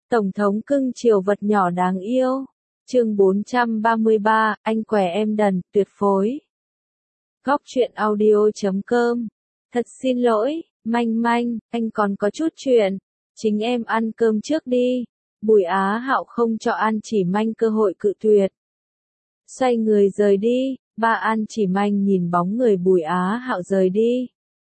Tổng thống cưng chiều vật nhỏ đáng yêu. Chương 433, anh què em đần, tuyệt phối. Góc truyện audio.com. Thật xin lỗi, Manh Manh, anh còn có chút chuyện. Chính em ăn cơm trước đi. Bùi Á Hạo không cho An Chỉ Manh cơ hội cự tuyệt. Xoay người rời đi, ba An Chỉ Manh nhìn bóng người Bùi Á Hạo rời đi.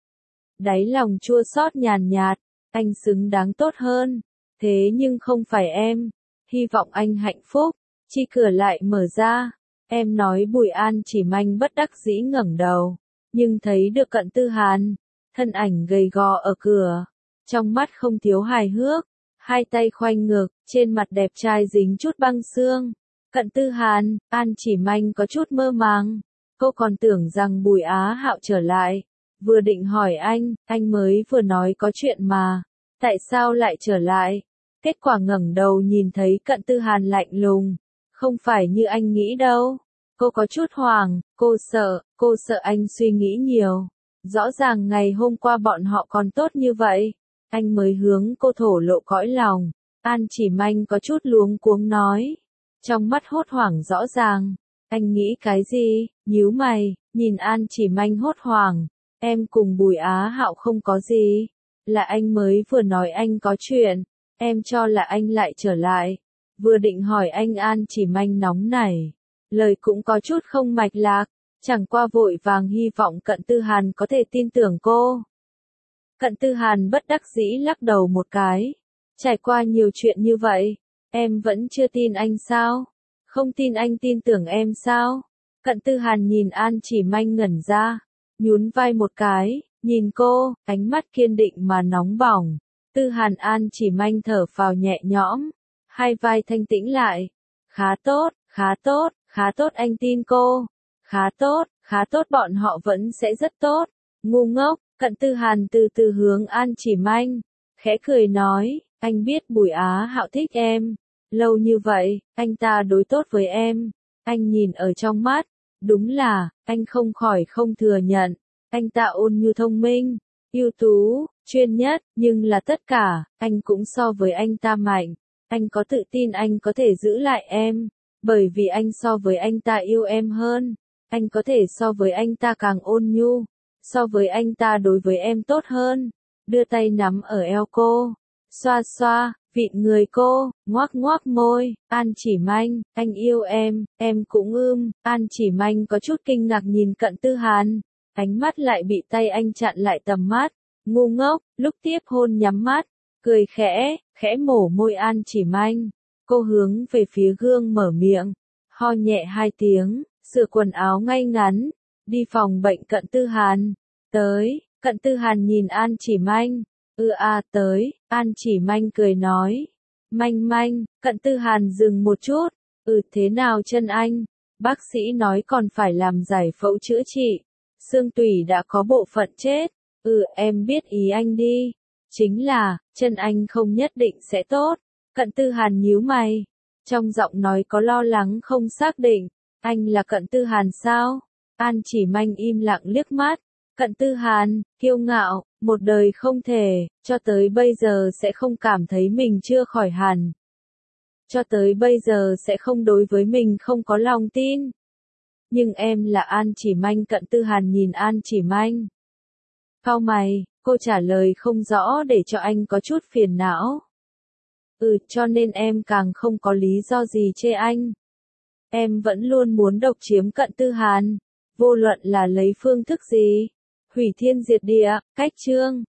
Đáy lòng chua xót nhàn nhạt, anh xứng đáng tốt hơn. Thế nhưng không phải em. Hy vọng anh hạnh phúc. Chi cửa lại mở ra. Em nói Bùi An Chỉ Manh bất đắc dĩ ngẩng đầu. Nhưng thấy được Cận Tư Hàn. Thân ảnh gầy gò ở cửa. Trong mắt không thiếu hài hước. Hai tay khoanh ngực, trên mặt đẹp trai dính chút băng xương. Cận Tư Hàn, An Chỉ Manh có chút mơ màng. Cô còn tưởng rằng Bùi Á Hạo trở lại. Vừa định hỏi anh mới vừa nói có chuyện mà. Tại sao lại trở lại? Kết quả ngẩng đầu nhìn thấy Cận Tư Hàn lạnh lùng. Không phải như anh nghĩ đâu. Cô có chút hoảng, cô sợ anh suy nghĩ nhiều. Rõ ràng ngày hôm qua bọn họ còn tốt như vậy. Anh mới hướng cô thổ lộ cõi lòng. An Chỉ Manh có chút luống cuống nói. Trong mắt hốt hoảng rõ ràng. Anh nghĩ cái gì? Nhíu mày, nhìn An Chỉ Manh hốt hoảng. Em cùng Bùi Á Hạo không có gì. Là anh mới vừa nói anh có chuyện. Em cho là anh lại trở lại. Vừa định hỏi anh An Chỉ Manh nóng nảy. Lời cũng có chút không mạch lạc. Chẳng qua vội vàng hy vọng Cận Tư Hàn có thể tin tưởng cô. Cận Tư Hàn bất đắc dĩ lắc đầu một cái. Trải qua nhiều chuyện như vậy. Em vẫn chưa tin anh sao? Không tin anh tin tưởng em sao? Cận Tư Hàn nhìn An Chỉ Manh ngẩn ra. Nhún vai một cái. Nhìn cô, ánh mắt kiên định mà nóng bỏng. Tư Hàn An Chỉ Manh thở phào nhẹ nhõm. Hai vai thanh tĩnh lại. Khá tốt anh tin cô. Khá tốt bọn họ vẫn sẽ rất tốt. Ngu ngốc, Cận Tư Hàn từ từ hướng An Chỉ Manh. Khẽ cười nói, anh biết Bùi Á Hạo thích em. Lâu như vậy, anh ta đối tốt với em. Anh nhìn ở trong mắt. Đúng là, anh không khỏi không thừa nhận. Anh ta ôn nhu thông minh, ưu tú, chuyên nhất, nhưng là tất cả, anh cũng so với anh ta mạnh. Anh có tự tin anh có thể giữ lại em, bởi vì anh so với anh ta yêu em hơn. Anh có thể so với anh ta càng ôn nhu, so với anh ta đối với em tốt hơn. Đưa tay nắm ở eo cô, xoa xoa, vịn người cô, ngoác môi. An Chỉ Manh, anh yêu em cũng An Chỉ Manh có chút kinh ngạc nhìn Cận Tư Hàn. Ánh mắt lại bị tay anh chặn lại tầm mắt. Ngu ngốc, lúc tiếp hôn nhắm mắt, cười khẽ mổ môi An Chỉ Manh. Cô hướng về phía gương mở miệng, ho nhẹ hai tiếng, sửa quần áo ngay ngắn, đi phòng bệnh Cận Tư Hàn. Tới, Cận Tư Hàn nhìn An Chỉ Manh. Tới, An Chỉ Manh cười nói. Manh, Cận Tư Hàn dừng một chút. Thế nào chân anh? Bác sĩ nói còn phải làm giải phẫu chữa trị. Xương tủy đã có bộ phận chết. Em biết ý anh đi. Chính là, chân anh không nhất định sẽ tốt. Cận Tư Hàn nhíu mày. Trong giọng nói có lo lắng không xác định. Anh là Cận Tư Hàn sao? An Chỉ Manh im lặng liếc mắt. Cận Tư Hàn, kiêu ngạo, một đời không thể, cho tới bây giờ sẽ không cảm thấy mình chưa khỏi hẳn. Cho tới bây giờ sẽ không đối với mình không có lòng tin. Nhưng em là An Chỉ Manh. Cận Tư Hàn nhìn An Chỉ Manh. Cau mày, cô trả lời không rõ để cho anh có chút phiền não. Cho nên em càng không có lý do gì chê anh. Em vẫn luôn muốn độc chiếm Cận Tư Hàn. Vô luận là lấy phương thức gì. Hủy thiên diệt địa, cách chương.